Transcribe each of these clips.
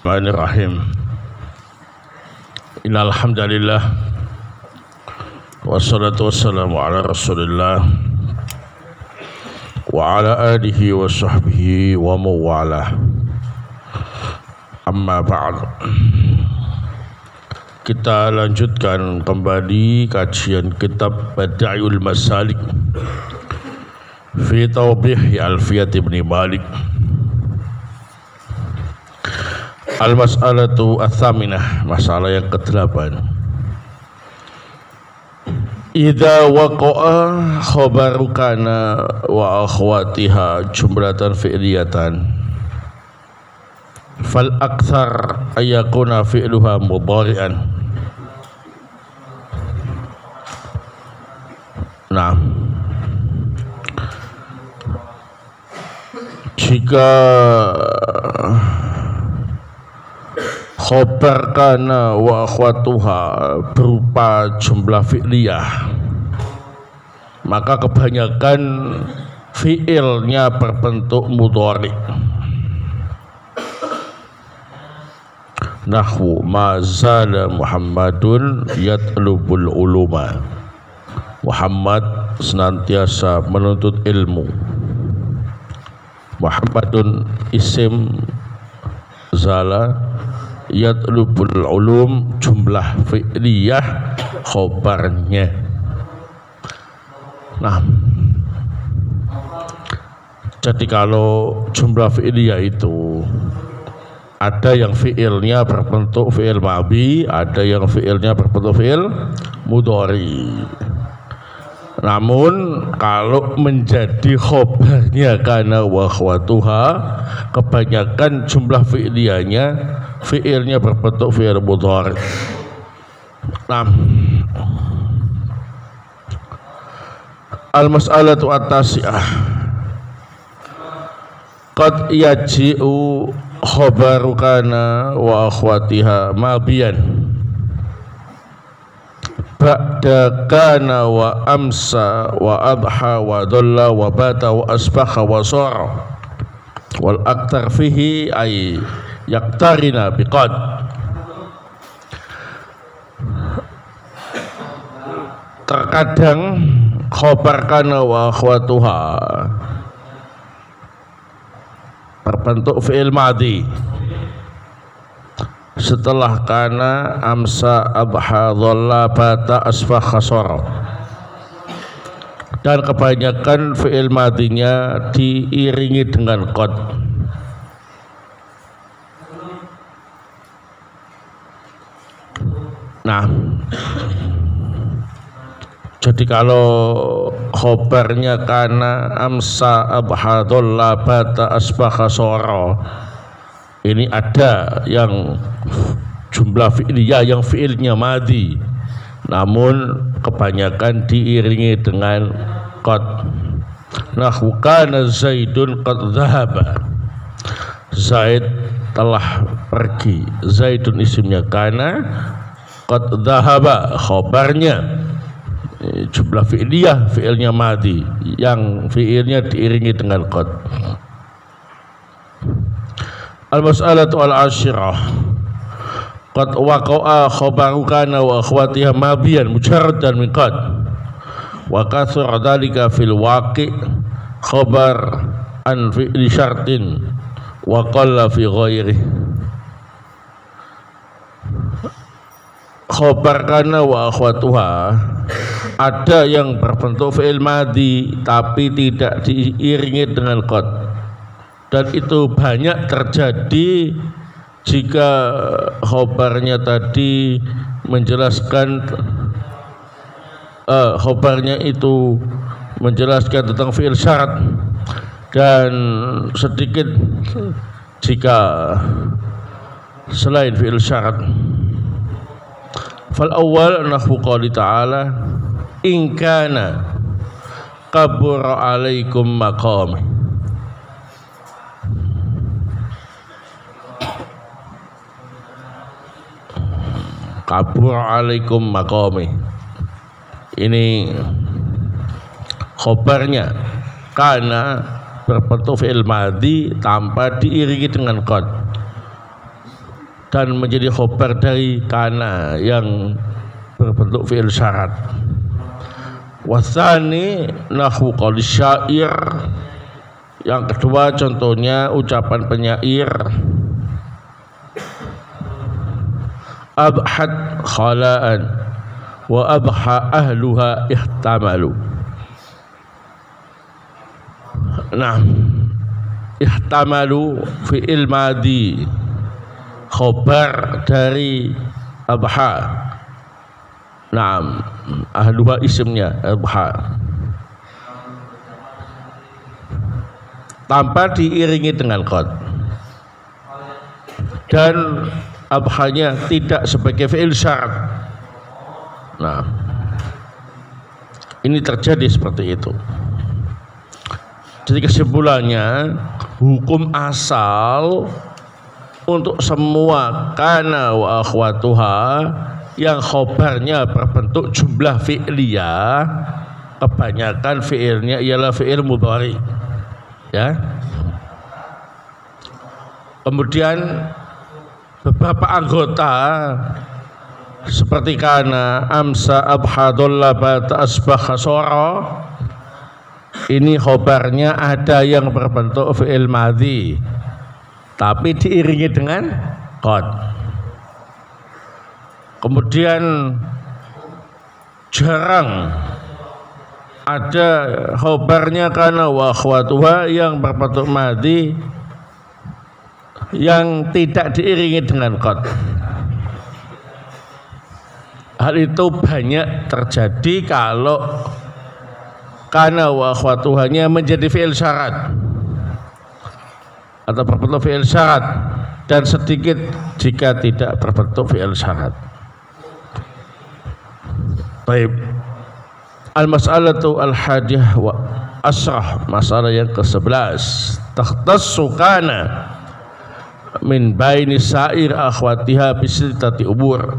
Bismillahirrahmanirrahim. Innal hamdalillah wassalatu wassalamu ala Rasulillah wa ala alihi wa sahbihi wa mawalah. Amma ba'd. Kita lanjutkan kembali kajian kitab Badi'ul Masalik fi Tawbih Alfiyat Ibn Malik. Al-mas'alatu ats-tsaminah, masalah yang ke-8. Idza waqa'a khabaru kana wa akhwatiha jumlatan fi'liyatan fal aktsar ayakuna fi'luha mudhari'an. Nah, jika khobar kana wa akhwatuha berupa jumlah fi'liyah, maka kebanyakan fi'ilnya berbentuk mudhari. Nahwu ma zala Muhammadun yatlubul uluma. Muhammad senantiasa menuntut ilmu. Muhammadun isim zala, yatlubul ulum jumlah fi'liyah khobarnya. Nah, jadi kalau jumlah fi'liyah itu ada yang fi'ilnya berbentuk fi'il madhi, ada yang fi'ilnya berbentuk fi'il mudhari. Namun kalau menjadi khobarnya kana wa akhwatuha, kebanyakan jumlah fi'ilnya berbentuk fi'il mudhari. Nah, al-mas'alatu at-tasi'ah, qad yaji'u khabaru kana wa akhwatiha mabiyan ba'da kana wa amsa wa adha wa dhalla wa bata wa asbaha wa sara wal aktar fihi ay yaktarina biqad. Terkadang khobar kana wa akhwatuha berbentuk fi'il madhi setelah kana, amsa, adha, dhalla, bata, asbah, khasara, dan kebanyakan fi'il madhinya diiringi dengan qad. Nah, jadi kalau khobarnya kana, amsa, adha, dhalla, bata, asbah, khasara, ini ada yang jumlah fi'liyah yang fi'ilnya madhi, namun kebanyakan diiringi dengan qad. Nahwu kana Zaidun qad dhahaba, Zaid telah pergi. Zaidun isimnya kana, qad dhahaba khobarnya jumlah fi'liyah fi'ilnya madhi yang fi'ilnya diiringi dengan qad. Al-mas'alatu al-ashirah, qad waqa'a khabaru kana wa akhwatiha mabiyan mujarradan min qad wa kathura dhalika fil waqi' khabar an fi'li syartin wa qalla fi ghairi. Khabar kana wa akhwatuha ada yang berbentuk fi'il madhi tapi tidak diiringi dengan qad, dan itu banyak terjadi jika khobarnya tadi menjelaskan khobarnya itu menjelaskan tentang fi'il syarat, dan sedikit jika selain fi'il syarat. Fal awwal nahwu qouli ta'ala in kana kabura alaikum maqami. Kabur alaikum maqami, ini khobarnya kana berbentuk fi'il madhi tanpa diiringi dengan qad. dan menjadi khobar dari kana yang berbentuk fi'il syarat. Wasani nahwu qauli syair. Yang kedua contohnya ucapan penyair. Abhat khala'an wa abha ahluha ihtamalu. Nah, ihtamalu fi'il madi, khobar dari abha. Naam, ahluha isimnya abha, tanpa diiringi dengan qad, dan abhanya tidak sebagai fi'il syarat. Nah, ini terjadi seperti itu. Jadi kesimpulannya, hukum asal untuk semua kana wa akhwatuha yang khobarnya berbentuk jumlah fi'liyah, kebanyakan fi'ilnya ialah fi'il mudhari. Ya. Kemudian beberapa anggota seperti kana, amsa, abhadulla, bata, asbah, khasara, ini khobarnya ada yang berbentuk fi'il madhi tapi diiringi dengan qad. Kemudian jarang ada khobarnya kana wa akhwatuha yang berbentuk madhi yang tidak diiringi dengan qad. Hal itu banyak terjadi kalau kana wa akhwatuhanya menjadi fi'il syarat atau berbentuk fi'il syarat, dan sedikit jika tidak berbentuk fi'il syarat. Baik. Al-mas'alatu al-hadiyah wa asrah, masalah yang ke-11. Takhtassu kana min baini sa'ir akhwatiha bisittati umur.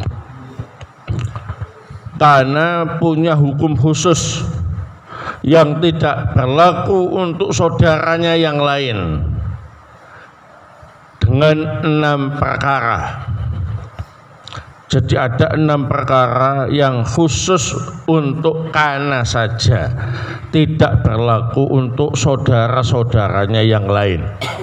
Kana punya hukum khusus yang tidak berlaku untuk saudaranya yang lain dengan 6 perkara. Jadi ada 6 perkara yang khusus untuk kana saja, tidak berlaku untuk saudara-saudaranya yang lain.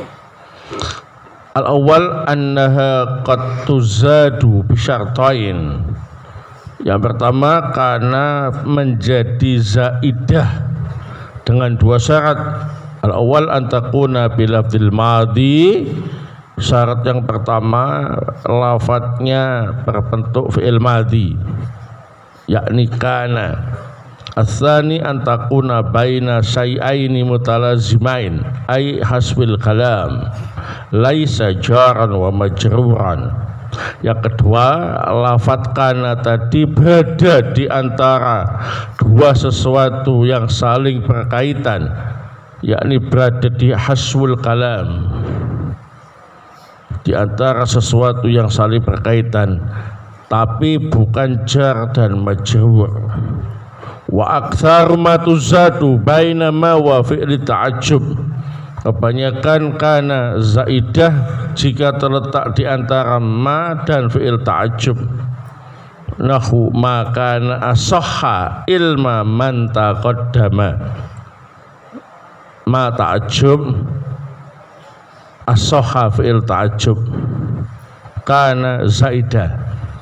Al-awwal annaha qad tuzadu bisyartain. Yang pertama, kana menjadi zaidah dengan 2 syarat. Al-awwal an takuna bilafzil madhi. Syarat yang pertama, lafadznya berbentuk fi'il madhi, yakni kana. Ats-tsani an takuna baina syai'aini mutalazimain, ai hasbil kalam, laisa jaran wa majruran. Yang kedua, lafadz kana tadi berada di antara 2 sesuatu yang saling berkaitan, yakni berada di hasbul kalam, di antara sesuatu yang saling berkaitan, tapi bukan jar dan majrur. Wa aktsaru ma tuzadu bainama wa fi'li ta'ajjub. Kebanyakan kana zaidah jika terletak di antara ma dan fi'il ta'ajjub. Nahu ma kana asahha ilma man taqaddama. Ma ta'ajjub as-sahha fi'il ta'ajjub, kana zaidah.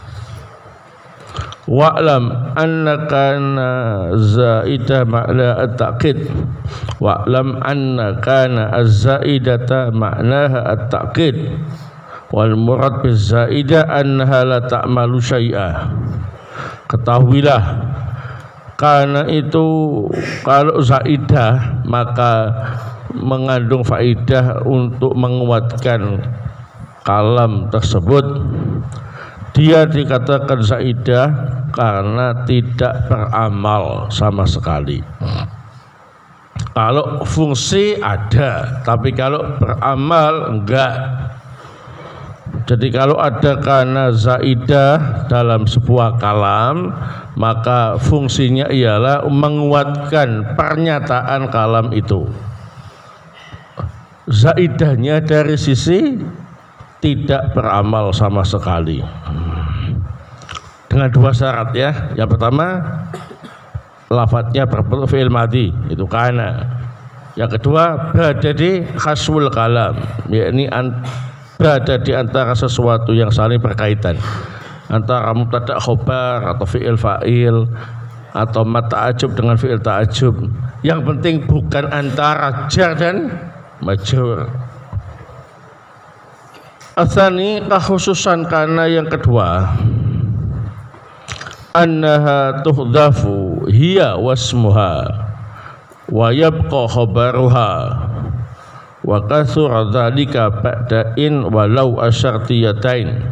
Wa'lam anna kana zaidah ma'na at-ta'qid. Wa'lam anna kana az-zaidata ma'naha at-ta'qid. Wal murad biz-zaidah annaha la ta'malu syai'a. Ketahuilah, kana itu kalau zaidah maka mengandung faidah untuk menguatkan kalam tersebut. Dia dikatakan zaidah karena tidak beramal sama sekali. Kalau fungsi ada, tapi kalau beramal enggak. Jadi kalau ada kana zaidah dalam sebuah kalam, maka fungsinya ialah menguatkan pernyataan kalam itu. Zaidahnya dari sisi tidak beramal sama sekali. Dengan dua syarat ya. Yang pertama, lafadznya berbentuk fi'il madhi, itu kana. Yang kedua, berada di khaswul kalam, yakni berada di antara sesuatu yang saling berkaitan, antara mubtada khobar atau fi'il fa'il atau mat ta'ajub dengan fi'il ta'ajub. Yang penting bukan antara jar dan majrur. Atsani, khususan karena yang kedua, annaha tuhdhafu hiya wasmuha wa yabqa khabaruha wa kathura dzalika ba'da in walau asyartiyatain.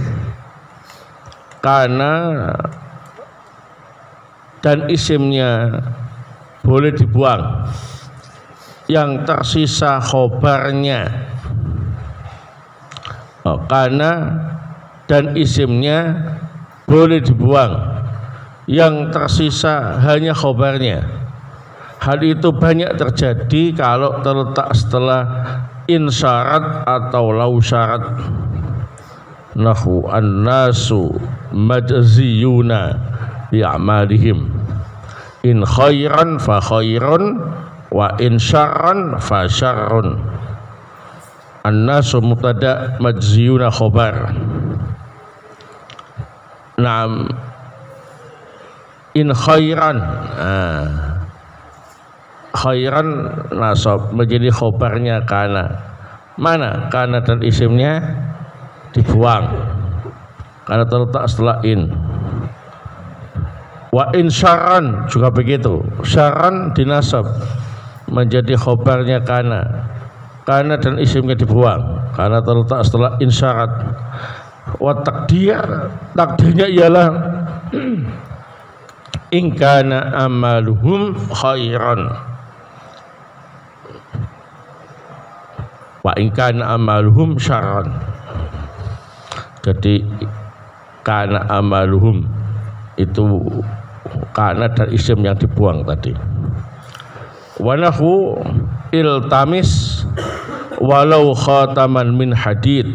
Karena dan isimnya boleh dibuang, yang tersisa khobarnya. Karena dan isimnya boleh dibuang, yang tersisa hanya khobarnya. Hal itu banyak terjadi kalau terletak setelah in syarat atau lau syarat. Nahu an-nasu majziyuna bi'amalihim, in khairan fa khairun wa in syarran fa syarrun. An-nasu mubtada, majziyuna khobar. Naam, in khairan, khairan nasab menjadi khobarnya kana. Mana kana dan isimnya dibuang karena terletak setelah in. Wa in syarran juga begitu, syarran dinasab menjadi khobarnya kana. Kana dan isimnya dibuang karena terletak setelah in syarat. Wa takdirnya ialah in kana amaluhum khairan wa in kana amaluhum syarran. Jadi kana amaluhum itu kana dan isim yang dibuang tadi. Wa nahu iltamis walau khataman min hadid.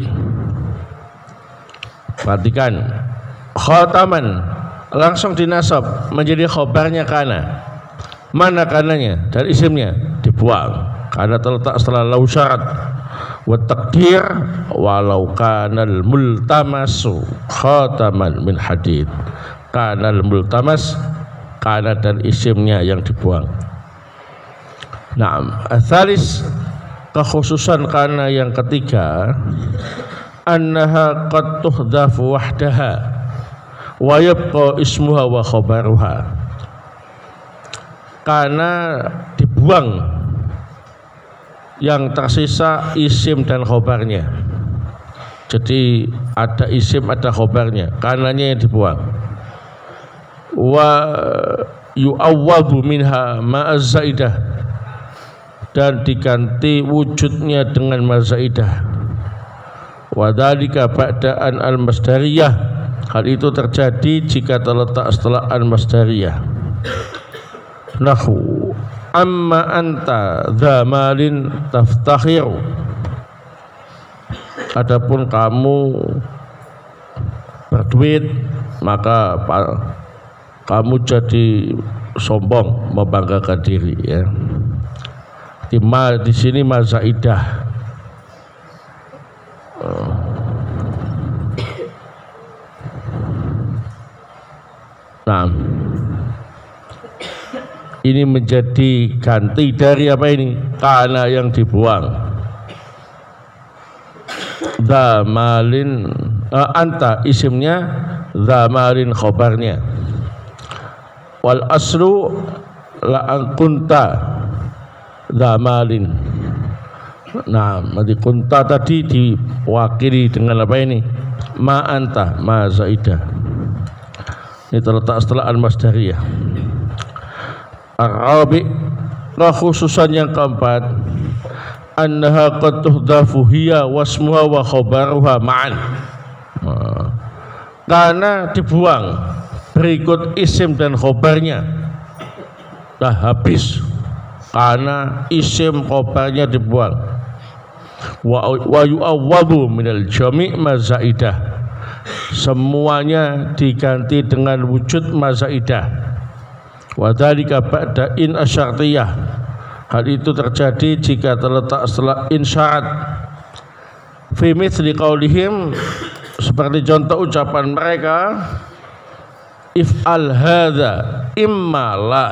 Perhatikan, khataman langsung dinasab menjadi khobarnya kana. Mana kananya dan isimnya dibuang karena terletak setelah lau syarat. Wa takdir walau kanal multamasu khataman min hadid. Kanal multamas, kana dan isimnya yang dibuang. Naam, atsalis, kekhususan kana yang ketiga, annaha qad tuhdhafu wahdaha wa yabqa ismuha wa khabaruha. Karena dibuang, yang tersisa isim dan khobarnya. Jadi ada isim ada khobarnya, kananya yang dibuang. Wa yu'awwadu minha ma'az zaidah, dan diganti wujudnya dengan mazaidah. Wa dzalika ba'da'an al-masdariyah, hal itu terjadi jika terletak setelah al-masdariyah. Nahu amma anta dzamalin taftakhiru, adapun kamu berduit maka kamu jadi sombong, membanggakan diri ya. Di sini mazaidah. Nah, ini menjadi ganti dari apa ini? Kana yang dibuang. Zamalin anta isimnya, zamalin khobarnya. Wal aslu la kunta zamalin. Nah, nanti kunta tadi diwakili dengan apa ini? Ma anta, ma zaidah. Ini terletak setelah al-masdariyah. Ar-rabi, khususan yang keempat, annaha qad tuhdhafu hiya wasmuha wa khabaruha ma'an. Karena dibuang berikut isim dan khobarnya, dah habis. Karena isim khobarnya dibuang. wa yu'awwadu minal jami' mazaidah, semuanya diganti dengan wujud mazaidah. Wa dzalika ba'da in asyartiyah, hal itu terjadi jika terletak setelah in syarat. Fi mithli qaulihim, seperti contoh ucapan mereka, if'al hadza imma la,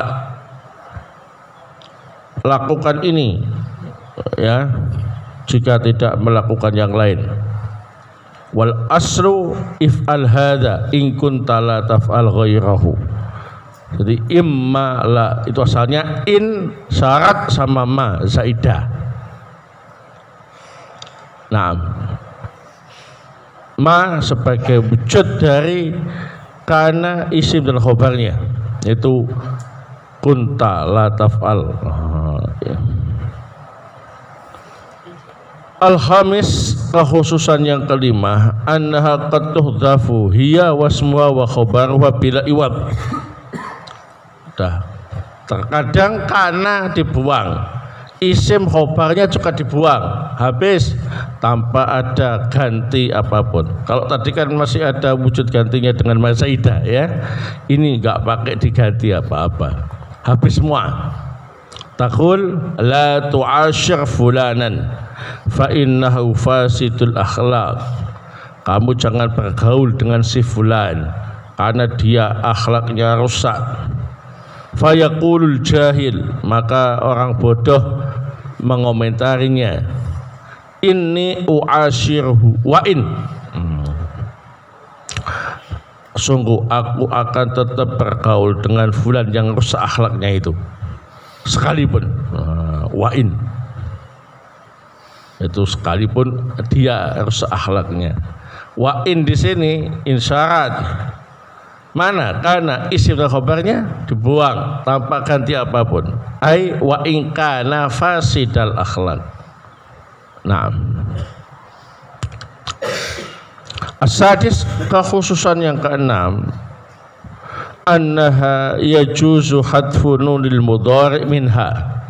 lakukan ini ya jika tidak melakukan yang lain. Wal asru if'al hadza in kunta la taf'al ghairahu. Jadi imma la itu asalnya in syarat sama ma zaidah. Nah, ma sebagai wujud dari kana isim dan khobarnya, yaitu kunta la taf'al. Al-khamis, kekhususan yang kelima, annaha qad tuhdhafu hiya wasmuha wa khabaruha bila iwab. Terkadang kana dibuang, isim khobarnya juga dibuang, habis tanpa ada ganti apapun. Kalau tadi kan masih ada wujud gantinya dengan mazaidah ya, ini enggak pakai diganti apa-apa, habis semua. Taqul la tu'ashir fulanan fa innahu fasidul akhlaq, kamu jangan bergaul dengan si fulan karena dia akhlaknya rusak. Fayaqulul jahil, maka orang bodoh mengomentarinya, inni u'ashirhu wa in, sungguh aku akan tetap bergaul dengan fulan yang rusak akhlaknya itu sekalipun. Wa in itu sekalipun dia rusak akhlaknya. Wa in di sini insyarat. Mana? Karena isim dan khabarnya dibuang tanpa ganti apapun. Ai wa in kana fasidal akhlak. Nah, as-sadis, kekhususan yang keenam, annaha yajuzu hadfu nunil mudhari' minha.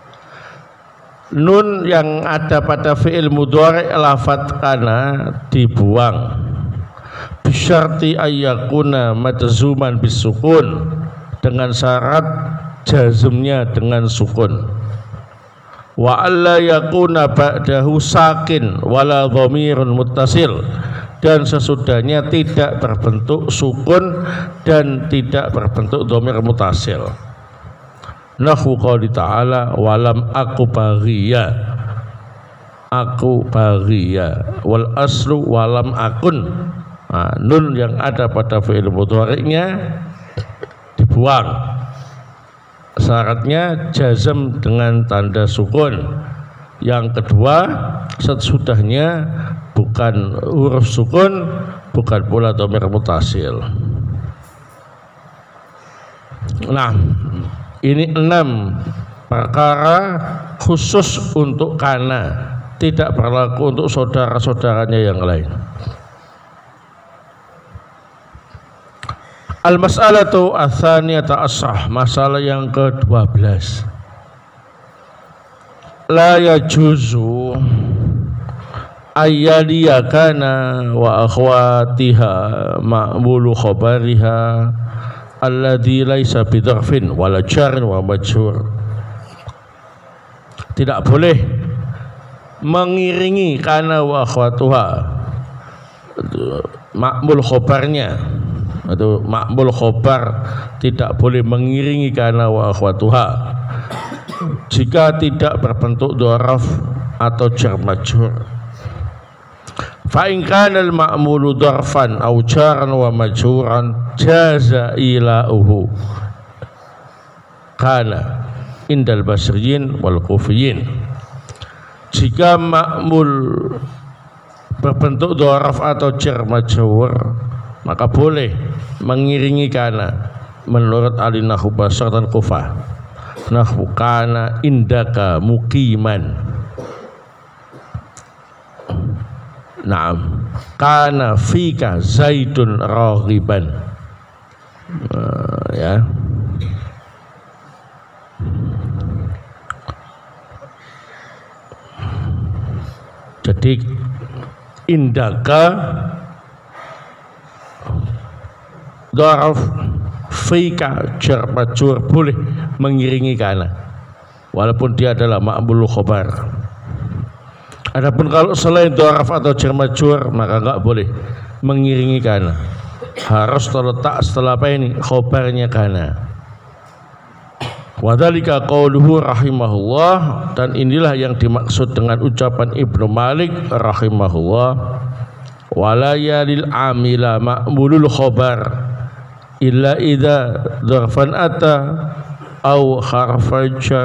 Nun yang ada pada fi'il mudhari' lafadz kana dibuang. Bisyarti ayyakuna majzuman bisukun, dengan syarat jazmnya dengan sukun. Wa alla yakuna ba'dahu sakin wala dhamirun muttasil, dan sesudahnya tidak berbentuk sukun dan tidak berbentuk dhamir muttasil. Nahwu qouli ta'ala walam aku baghiya, aku baghiya, wal aslu walam akun. Nah, nun yang ada pada fi'il mudhari'nya dibuang, syaratnya jazm dengan tanda sukun. Yang kedua, sesudahnya bukan huruf sukun, bukan pula dhamir muttasil. Nah, ini 6 perkara khusus untuk kana, tidak berlaku untuk saudara-saudaranya yang lain. Al-mas'alatu ats-tsaniyatu asrah, masalah yang ke-12. La yajuzu ayyaliya kana wa akhwatiha ma'mulu khabariha alladhi laisa bidharfin wala jarin wa majhur. Tidak boleh mengiringi kana wa akhwatuha, ma'mul khabarnya atau ma'mul khobar tidak boleh mengiringi kana wa akhwatuha jika tidak berbentuk dzaraf atau jar majhur. Fa in kana al ma'mulu dzarfan aw jaran wa majhuran jaza ila'uhu kana indal basriyin wal kufiyin. Jika ma'mul berbentuk dzaraf atau jar majhur, maka boleh mengiringi kana menurut ahli nahwu Basra dan Kufah. Nahwu kana indaka muqiman. Naam, kana fika zaidun raghiban. Ya. Jadi indaka dharaf fika jar majrur boleh mengiringi kana walaupun dia adalah ma'mulul khabar. Adapun kalau selain dharaf atau jar majrur maka enggak boleh mengiringi kana. Harus terletak setelah apa ini? Khabarnya kana. Wadzalika qauluhu rahimahullah, dan inilah yang dimaksud dengan ucapan Ibnu Malik rahimahullah, wala yalil amila ma'mulul khabar illa idza dzarfan ata au harfan jar.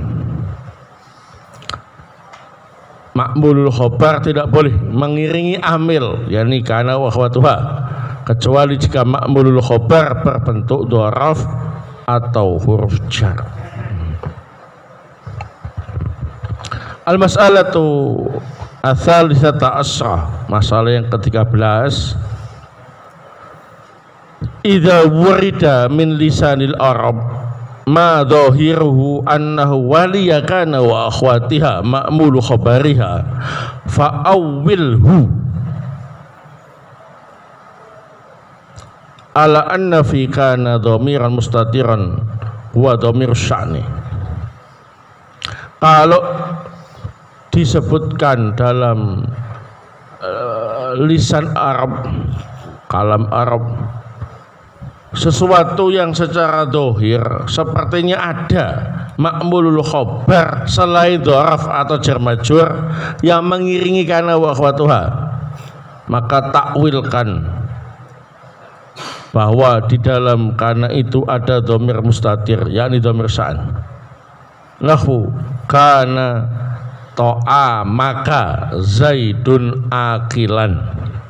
Ma'mulul khabar tidak boleh mengiringi amil, yakni kana wa akhwatuha, kecuali jika ma'mulul khabar berbentuk dharaf atau huruf jar. Al-mas'alatu ats-tsalisata asyrah, masalah yang ke-13. Idza wurida min lisanil arab ma dhahiruhu annahu waliyakana wa akhwatiha ma'mulu khabariha fa'awwilhu ala anna fi kana dhamiran mustatiran huwa dhamir sya'ni. Kalau disebutkan dalam lisan Arab, kalam Arab, sesuatu yang secara dohir sepertinya ada ma'mulul khabar selain dharaf atau jar majrur yang mengiringi kana wa akhwatuha, maka takwilkan bahwa di dalam kana itu ada dhamir mustatir, yakni dhamir sya'an. Lahu kana to'a maka zaidun akilan.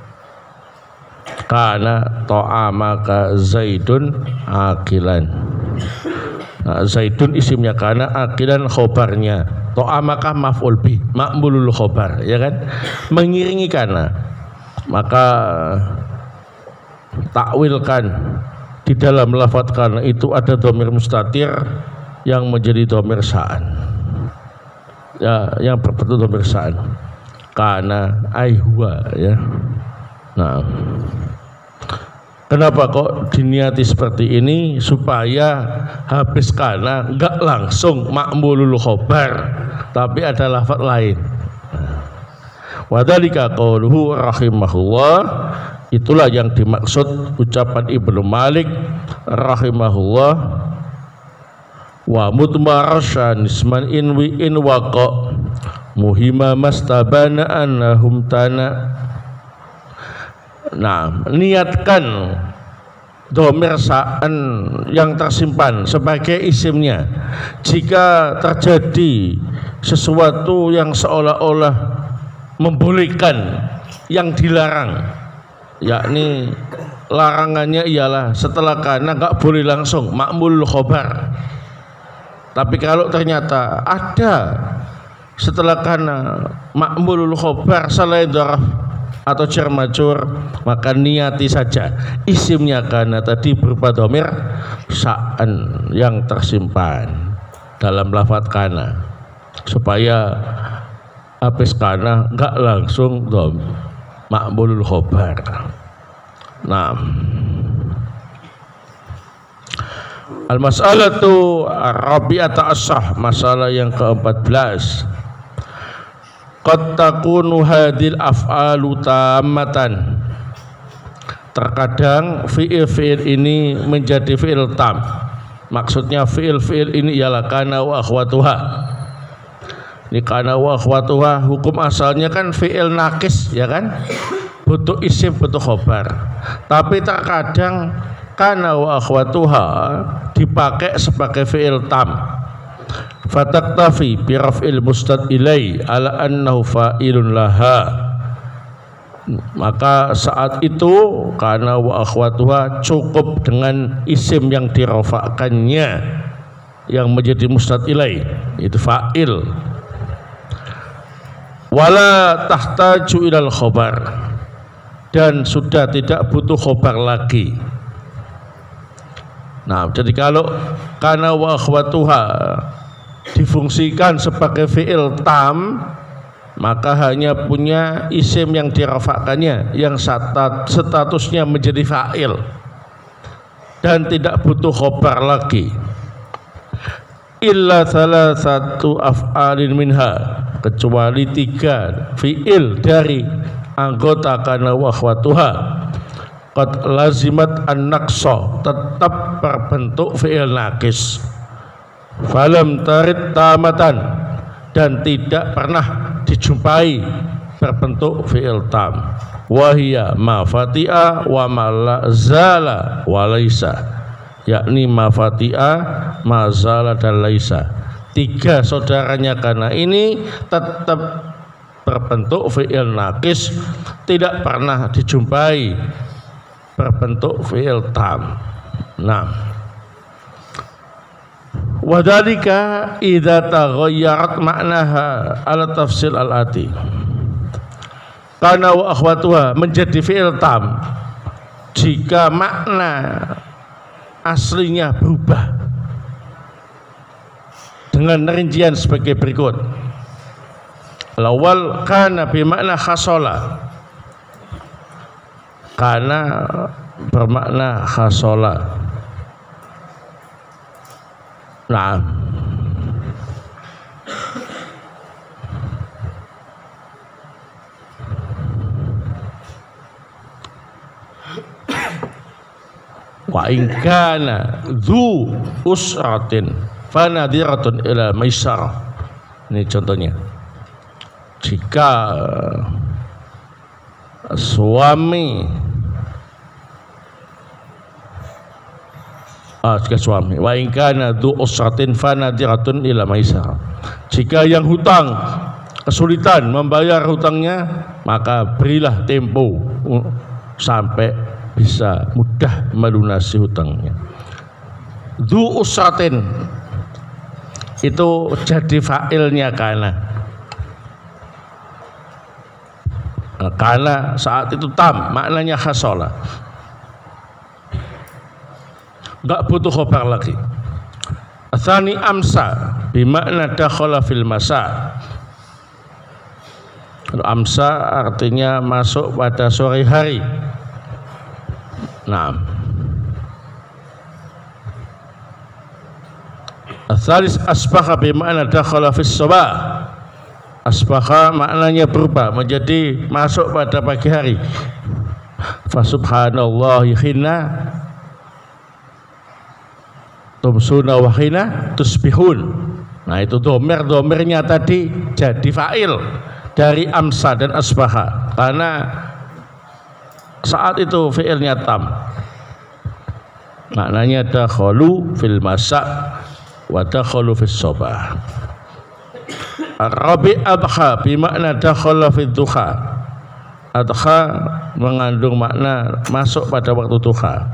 Kana to'a maka zaidun akilan. Nah, zaidun isimnya kana, akilan khobarnya. To'a maka maf'ul bih, ma'mulul khobar, ya kan? Mengiringi kana. Maka takwilkan di dalam lafaz kana itu ada dhamir mustatir yang menjadi dhamir sya'an, ya, yang berbentuk dhamir sya'an, kana huwa, ya. Nah, kenapa kok diniati seperti ini? Supaya habis kana enggak langsung ma'mulul khabar, tapi ada lafaz lain. Wadzalika qauluhu rahimahullah, itulah yang dimaksud ucapan Ibnu Malik rahimahullah, wa mutmarasyan isman inwi in waqa muhimma mastabana annahum tana. Nah, niatkan dhamir sya'an yang tersimpan sebagai isimnya jika terjadi sesuatu yang seolah-olah membolehkan yang dilarang, yakni larangannya ialah setelah kana enggak boleh langsung ma'mulul khabar. Tapi kalau ternyata ada setelah kana ma'mulul khabar selain dharaf atau jar majrur, maka niati saja isimnya kana tadi berupa dhamir sya'an yang tersimpan dalam lafaz kana, supaya habis kana enggak langsung ma'mulul khabar. Nah, al-mas'alatu ar-rabi'ata asyrah, masalah yang ke-14. Qad takunu hadhil af'alu tammatan. Terkadang fi'il ini menjadi fi'il tam. Maksudnya fi'il ini ialah kana wa akhwatuha. Ini kana wa akhwatuha, hukum asalnya kan fi'il nakis, ya kan? Butuh isim, butuh khobar. Tapi terkadang kana wa akhwatuha dipakai sebagai fi'il tam. Fataktafi bi raf'il mustad ilai ala annahu fa'ilun laha. Maka saat itu kana wa akhwatuha cukup dengan isim yang dirafa'kannya yang menjadi mustad ilai, itu fa'il. Wala tahtaju ilal khobar, dan sudah tidak butuh khobar lagi. Nah, jadi kalau kana wa akhwatuha difungsikan sebagai fi'il tam, maka hanya punya isim yang dirafa'kannya, yang statusnya menjadi fa'il dan tidak butuh khobar lagi. Illa salah satu af'alin minha, kecuali 3 fi'il dari anggota kana wa akhwatuha qad lazimat an-naqsa, tetap berbentuk fi'il naqis, falam tarid tamatan, dan tidak pernah dijumpai berbentuk fi'il tam, wahia ma fati'a wa ma la zala wa laisa, yakni ma fati'a, ma zala dan laisa. 3 saudaranya karena ini tetap berbentuk fi'il naqis, tidak pernah dijumpai berbentuk fi'il tam. Nah, wadhalika idza taghayyarat ma'naha ala tafsil al-ati, kana wa akhwatuha menjadi fi'il tam jika makna aslinya berubah dengan rincian sebagai berikut. Al-awwal kana bi makna khasola, kana bermakna khasola. Nah, wa in kana dzu usratin fanadiratun ila maisar. Ini contohnya, jika suami wa in kana dzu usratin fanadiratun ila maisar, jika yang hutang kesulitan membayar hutangnya, maka berilah tempo sampai bisa mudah melunasi hutangnya. Dzu usratin itu jadi fa'ilnya kana. Kana saat itu tam, maknanya khasola, enggak butuh khobar lagi. Tsani amsa bimakna dakhala fil masa. Amsa artinya masuk pada sore hari. Nah, Tsalis asbaha bimakna dakhala fis sabah. Asbaha maknanya berubah menjadi masuk pada pagi hari. Fa subhanallahi hina tumsuna wa hina tusbihun. Nah, itu domirnya tadi jadi fa'il dari amsa dan asbaha, karena saat itu fi'ilnya tam, maknanya dakhalu fil masa wa dakhalu fis sabah. Rabi adha bimakna dakhala fid duha. Adha mengandung makna masuk pada waktu duha.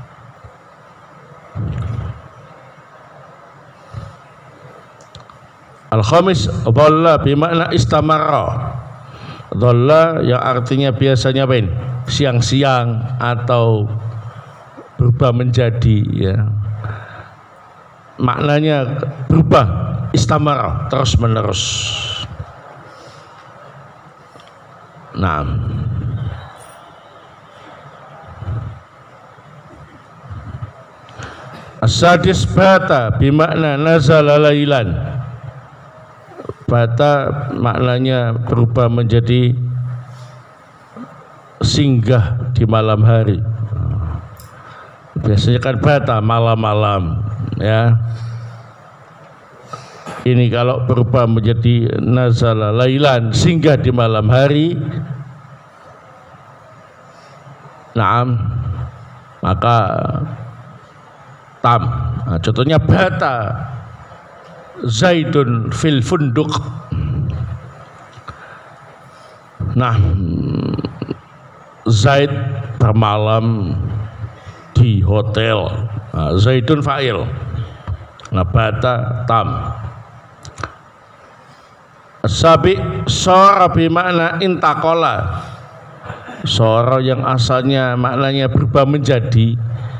Al-khamis dhalla bimakna istamarra. Dhalla yang artinya biasanya apa ini? Siang-siang atau berubah menjadi, ya, maknanya berubah, istamara, terus menerus. Nah, as-sadis bata bimakna nazala lailan. Bata maknanya berubah menjadi singgah di malam hari. Biasanya kan bata malam-malam, ya. Ini kalau berubah menjadi nazala lailan, singgah di malam hari, naam, maka tam. Nah, contohnya bata Zaidun fil funduk. Nah, Zaid bermalam di hotel. Nah, Zaidun fa'il. Nah, bata tam. Sabi sora bimakna intakola. Sora yang asalnya maknanya berubah menjadi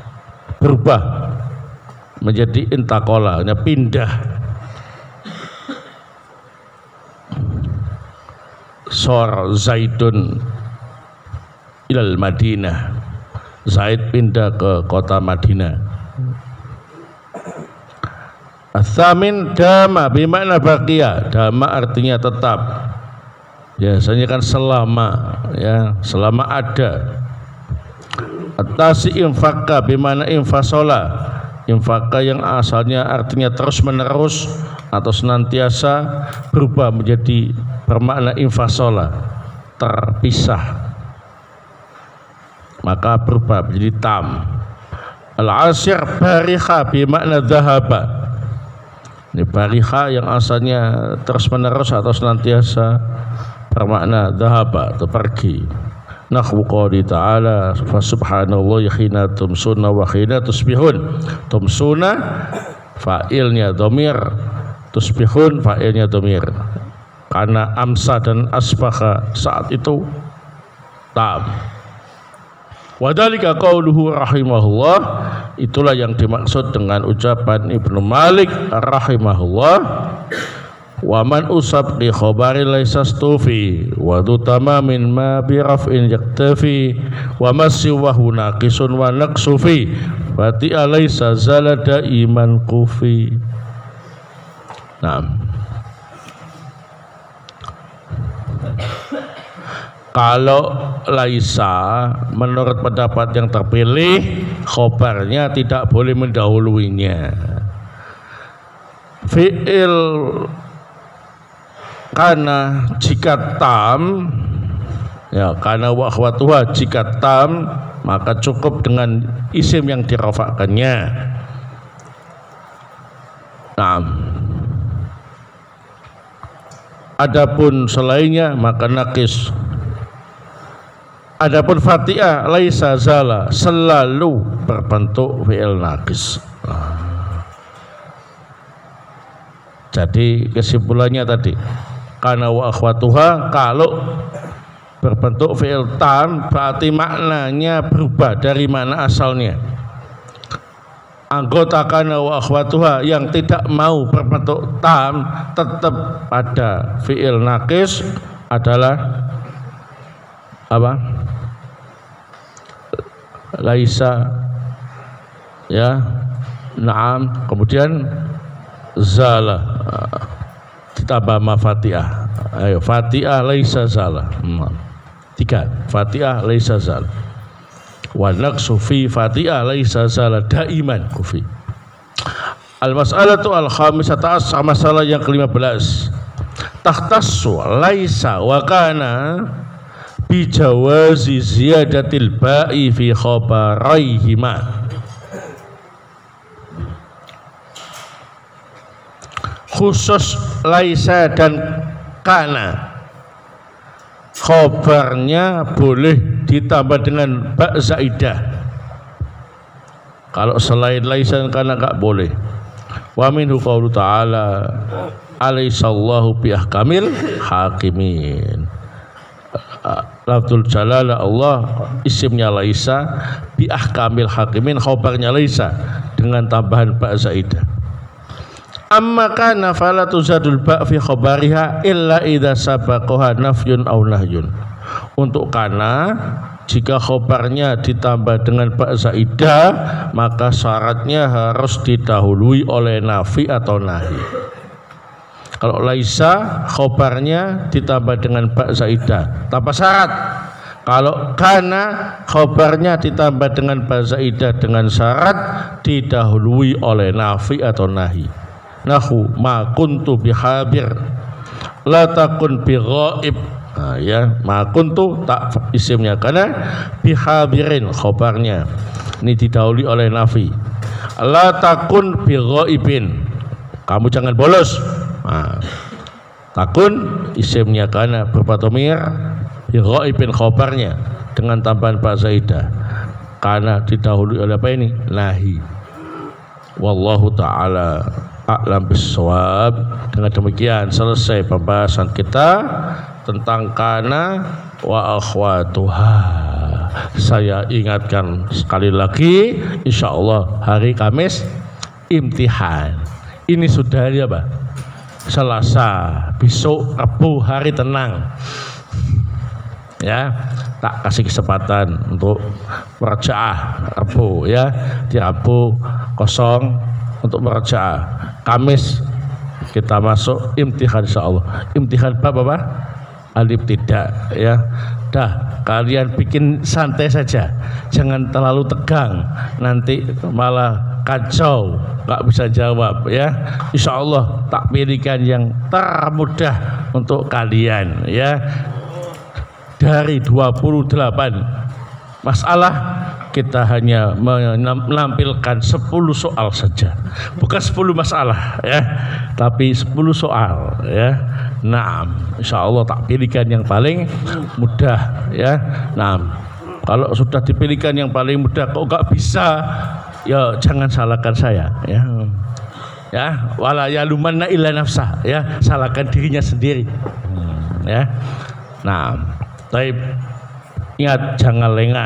intakola, pindah. sor Zaidun ilal Madinah, Zaid pindah ke kota Madinah. As-samin dama bimakna baqiya, dama artinya tetap, biasanya kan selama, ya selama ada. At-tasi infaka bimana infasola, infaka yang asalnya artinya terus menerus atau senantiasa berubah menjadi bermakna infasola, terpisah, maka berubah menjadi tam. Al-asir bariha bimakna dhahaba, ini bariha yang asalnya terus menerus atau senantiasa bermakna dhahaba atau pergi. Nahwu qouli ta'ala fa subhanallahi hina tumsuna wa hina tusbihun. Tumsuna fa'ilnya dhamir, tusbihun fa'ilnya dhamir, karena amsa dan asbaha saat itu tam. Wadhalika qauluhu rahimahullah, itulah yang dimaksud dengan ucapan Ibnu Malik rahimahullah, wa man usab li khabari laisa stufi wa du tamamin ma bi raf'in yaktafi wa masiwahu naqisun wa naqsufi fati alaysa zalada iman kufi. Nah, kalau laisa menurut pendapat yang terpilih, khobarnya tidak boleh mendahuluinya. Fi'il karena jika tam, ya karena wa akhwatuha jika tam, maka cukup dengan isim yang dirafa'kannya. Nah, adapun selainnya maka naqis. Adapun Fatihah laisa zala, selalu berbentuk fi'il naqis. Jadi kesimpulannya tadi, karena wa akhwatuha kalau berbentuk fi'il tam berarti maknanya berubah dari mana asalnya. Anggota kana wa akhwatuha yang tidak mau berbentuk tam tetap pada fi'il naqis adalah apa? Laisa, ya, na'am, kemudian zala ditambah ma Fatihah. Ayo Fatihah laisa zala. 3 Fatihah laisa zala. Wa naqsu fi Fatihah laisa zala daiman kufi. Al-mas'alatu al-khamisata asar, masalah yang ke-15. Takhtassu laisa wa kana bi jawazi ziyadatil ba'i fi khabaraihima. Khusus laisa dan kana, khobarnya boleh ditambah dengan ba' zaidah. Kalau selain laisa dan kana enggak boleh. Wa minhu qaulu ta'ala alaisallahu bi ahkamil hakimin. Lafzul jalala Allah, isimnya laisa, bi ahkamil hakimin, khobarnya laisa dengan tambahan ba' zaidah. Amma kana fala tuzadul ba' fi khabariha illa idza sabaqaha nafyun aw nahyun. Untuk kana, jika khobarnya ditambah dengan ba' zaidah, maka syaratnya harus didahului oleh nafi atau nahi. Kalau laisa khobarnya ditambah dengan ba' zaidah tanpa syarat. Kalau kana khobarnya ditambah dengan ba' zaidah dengan syarat, didahului oleh nafi atau nahi. Nahu ma kuntu bihabir la takun bi ghaib. Nah, ya, ma kuntu tak isimnya karena bihabirin khobarnya ini didahului oleh nafi. La takun bi ghaibin, kamu jangan bolos. Nah, takun isimnya karena berupa dhamir, bi ghaibin khobarnya dengan tambahan ba' zaidah karena didahului oleh apa ini? Nahi. Wallahu ta'ala a'lam bissawab. Dengan demikian selesai pembahasan kita tentang kana wa akhwatuha. Saya ingatkan sekali lagi, insyaallah hari Kamis imtihan. Ini sudah hari apa? Selasa, besok Rabu hari tenang. ya tak kasih kesempatan untuk merajaah Rabu ya, di Rabu kosong untuk merajaah. Kamis kita masuk imtihan insyaallah. Imtihan bab apa? Alif tidak ya. Dah, kalian bikin santai saja, jangan terlalu tegang, nanti malah kacau, nggak bisa jawab ya. Insya Allah tak pilihkan yang termudah untuk kalian ya. Dari 28 masalah kita hanya menampilkan 10 soal saja, bukan 10 masalah ya, tapi 10 soal ya. Nah, insya Allah tak pilihkan yang paling mudah ya. Nah, kalau sudah dipilihkan yang paling mudah kok nggak bisa, ya jangan salahkan saya ya. Ya, wala yalumanna illa nafsah ya, salahkan dirinya sendiri ya. Nah, baik, ingat jangan lengah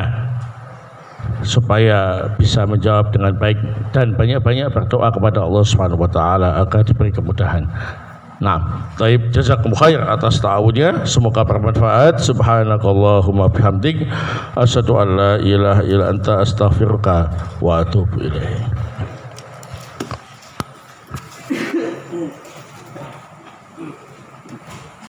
supaya bisa menjawab dengan baik dan banyak-banyak berdoa kepada Allah Subhanahu wa taala agar diberi kemudahan. Nah, baik, jazakumullah khair atas ta'awunnya, semoga bermanfaat. Subhanakallahumma bihamdik asyhadu an la ilaha illa anta astaghfiruka wa atubu ilaik.